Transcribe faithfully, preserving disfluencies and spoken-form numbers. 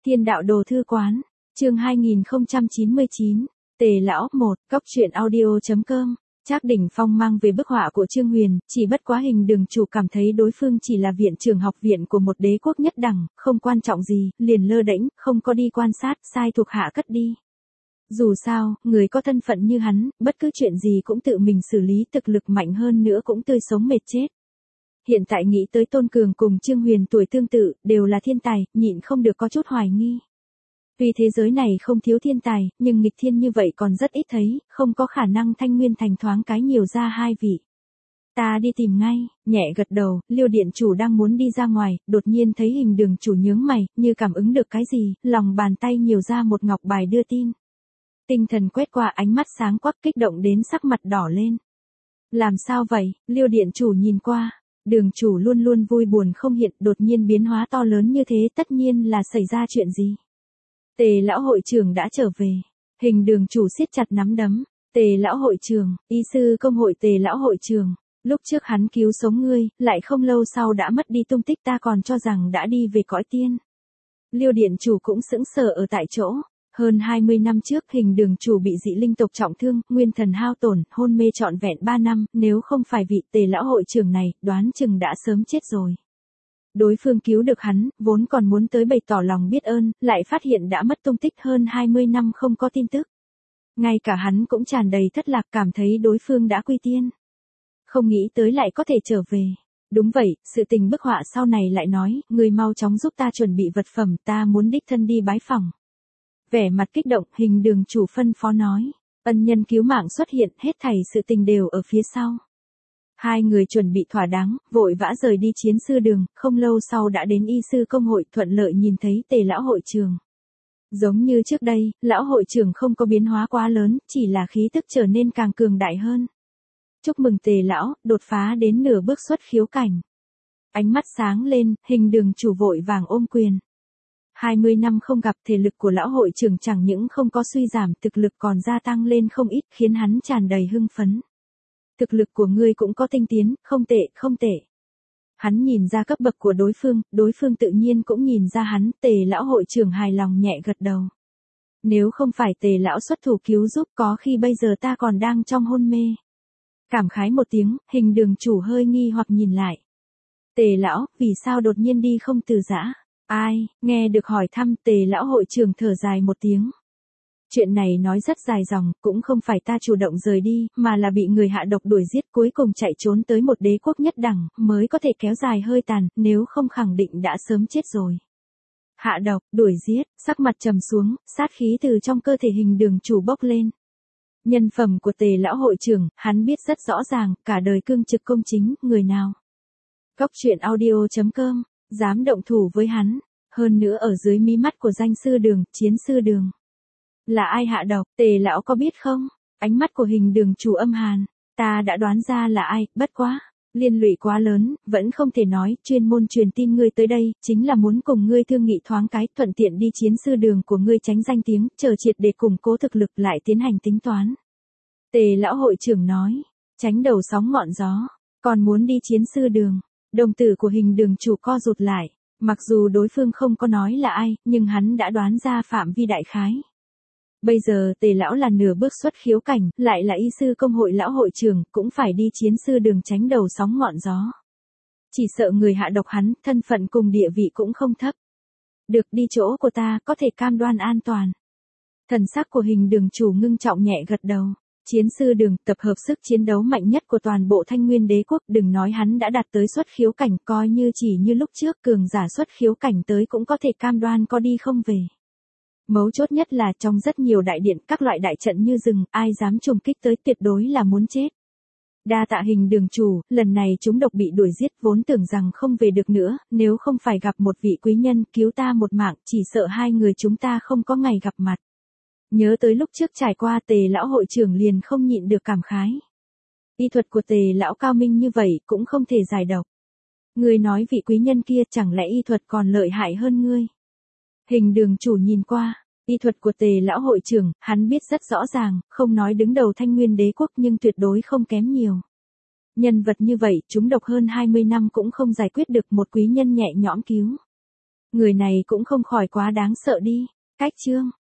Thiên đạo đồ thư quán, chương hai nghìn không trăm chín mươi chín, Tề lão một, Cóc truyện audio chấm com. Trác Đỉnh Phong mang về bức họa của Trương Huyền, chỉ bất quá Hình Đường Chủ cảm thấy đối phương chỉ là viện trưởng học viện của một đế quốc nhất đẳng, không quan trọng gì, liền lơ đễnh, không có đi quan sát, sai thuộc hạ cất đi. Dù sao, người có thân phận như hắn, bất cứ chuyện gì cũng tự mình xử lý, thực lực mạnh hơn nữa cũng tươi sống mệt chết. Hiện tại nghĩ tới Tôn Cường cùng Trương Huyền tuổi tương tự, đều là thiên tài, nhịn không được có chút hoài nghi. Tuy thế giới này không thiếu thiên tài, nhưng nghịch thiên như vậy còn rất ít thấy, không có khả năng Thanh Nguyên Thành thoáng cái nhiều ra hai vị. Ta đi tìm ngay, nhẹ gật đầu, Liêu Điện Chủ đang muốn đi ra ngoài, đột nhiên thấy Hình Đường Chủ nhướng mày, như cảm ứng được cái gì, lòng bàn tay nhiều ra một ngọc bài đưa tin. Tinh thần quét qua, ánh mắt sáng quắc, kích động đến sắc mặt đỏ lên. Làm sao vậy? Liêu Điện Chủ nhìn qua. Đường chủ luôn luôn vui buồn không hiện, đột nhiên biến hóa to lớn như thế, tất nhiên là xảy ra chuyện gì. Tề lão hội trưởng đã trở về. Hình Đường Chủ siết chặt nắm đấm. Tề lão hội trưởng, y sư công hội Tề lão hội trưởng. Lúc trước hắn cứu sống ngươi, lại không lâu sau đã mất đi tung tích, ta còn cho rằng đã đi về cõi tiên. Liêu Điện Chủ cũng sững sờ ở tại chỗ. Hơn hai mươi năm trước, Hình Đường Chủ bị dị linh tộc trọng thương, nguyên thần hao tổn, hôn mê trọn vẹn ba năm, nếu không phải vị Tề lão hội trưởng này, đoán chừng đã sớm chết rồi. Đối phương cứu được hắn, vốn còn muốn tới bày tỏ lòng biết ơn, lại phát hiện đã mất tung tích, hơn hai mươi năm không có tin tức. Ngay cả hắn cũng tràn đầy thất lạc, cảm thấy đối phương đã quy tiên. Không nghĩ tới lại có thể trở về. Đúng vậy, sự tình bức họa sau này lại nói, người mau chóng giúp ta chuẩn bị vật phẩm, ta muốn đích thân đi bái phỏng. Vẻ mặt kích động, Hình Đường Chủ phân phó nói. Ân nhân cứu mạng xuất hiện, hết thảy sự tình đều ở phía sau. Hai người chuẩn bị thỏa đáng, vội vã rời đi chiến sư đường, không lâu sau đã đến y sư công hội, thuận lợi nhìn thấy Tề lão hội trưởng. Giống như trước đây, lão hội trưởng không có biến hóa quá lớn, chỉ là khí tức trở nên càng cường đại hơn. Chúc mừng Tề lão, đột phá đến nửa bước xuất khiếu cảnh. Ánh mắt sáng lên, Hình Đường Chủ vội vàng ôm quyền. hai mươi năm không gặp, thể lực của lão hội trưởng chẳng những không có suy giảm, thực lực còn gia tăng lên không ít, khiến hắn tràn đầy hưng phấn. Thực lực của ngươi cũng có tinh tiến, không tệ, không tệ. Hắn nhìn ra cấp bậc của đối phương, đối phương tự nhiên cũng nhìn ra hắn, Tề lão hội trưởng hài lòng nhẹ gật đầu. Nếu không phải Tề lão xuất thủ cứu giúp, có khi bây giờ ta còn đang trong hôn mê. Cảm khái một tiếng, Hình Đường Chủ hơi nghi hoặc nhìn lại. Tề lão, vì sao đột nhiên đi không từ giã? Ai, nghe được hỏi thăm, Tề lão hội trưởng thở dài một tiếng. Chuyện này nói rất dài dòng, cũng không phải ta chủ động rời đi, mà là bị người hạ độc đuổi giết, cuối cùng chạy trốn tới một đế quốc nhất đẳng, mới có thể kéo dài hơi tàn, nếu không khẳng định đã sớm chết rồi. Hạ độc, đuổi giết, sắc mặt trầm xuống, sát khí từ trong cơ thể Hình Đường Chủ bốc lên. Nhân phẩm của Tề lão hội trưởng, hắn biết rất rõ ràng, cả đời cương trực công chính, người nào. Cóc truyện audio chấm com, dám động thủ với hắn, hơn nữa ở dưới mí mắt của danh sư đường, chiến sư đường. Là ai hạ độc, Tề lão có biết không? Ánh mắt của Hình Đường Chủ âm hàn, ta đã đoán ra là ai, bất quá, liên lụy quá lớn, vẫn không thể nói, chuyên môn truyền tin ngươi tới đây, chính là muốn cùng ngươi thương nghị thoáng cái, thuận tiện đi chiến sư đường của ngươi tránh danh tiếng, chờ triệt để củng cố thực lực lại tiến hành tính toán. Tề lão hội trưởng nói, tránh đầu sóng ngọn gió, còn muốn đi chiến sư đường. Đồng tử của Hình Đường Chủ co rụt lại, mặc dù đối phương không có nói là ai, nhưng hắn đã đoán ra phạm vi đại khái. Bây giờ Tề lão là nửa bước xuất khiếu cảnh, lại là y sư công hội lão hội trưởng, cũng phải đi chiến sư đường tránh đầu sóng ngọn gió. Chỉ sợ người hạ độc hắn, thân phận cùng địa vị cũng không thấp. Được, đi chỗ của ta, có thể cam đoan an toàn. Thần sắc của Hình Đường Chủ ngưng trọng nhẹ gật đầu. Chiến sư đường, tập hợp sức chiến đấu mạnh nhất của toàn bộ Thanh Nguyên đế quốc, đừng nói hắn đã đạt tới xuất khiếu cảnh, coi như chỉ như lúc trước cường giả xuất khiếu cảnh tới cũng có thể cam đoan có đi không về. Mấu chốt nhất là trong rất nhiều đại điện, các loại đại trận như rừng, ai dám trùng kích tới tuyệt đối là muốn chết. Đa tạ Hình Đường Chủ, lần này chúng độc bị đuổi giết, vốn tưởng rằng không về được nữa, nếu không phải gặp một vị quý nhân cứu ta một mạng, chỉ sợ hai người chúng ta không có ngày gặp mặt. Nhớ tới lúc trước trải qua, Tề lão hội trưởng liền không nhịn được cảm khái. Y thuật của Tề lão cao minh như vậy, cũng không thể giải độc. Ngươi nói vị quý nhân kia chẳng lẽ y thuật còn lợi hại hơn ngươi? Hình Đường Chủ nhìn qua, y thuật của Tề lão hội trưởng, hắn biết rất rõ ràng, không nói đứng đầu Thanh Nguyên đế quốc nhưng tuyệt đối không kém nhiều. Nhân vật như vậy, chúng độc hơn hai mươi năm cũng không giải quyết được, một quý nhân nhẹ nhõm cứu. Người này cũng không khỏi quá đáng sợ đi. Cách chương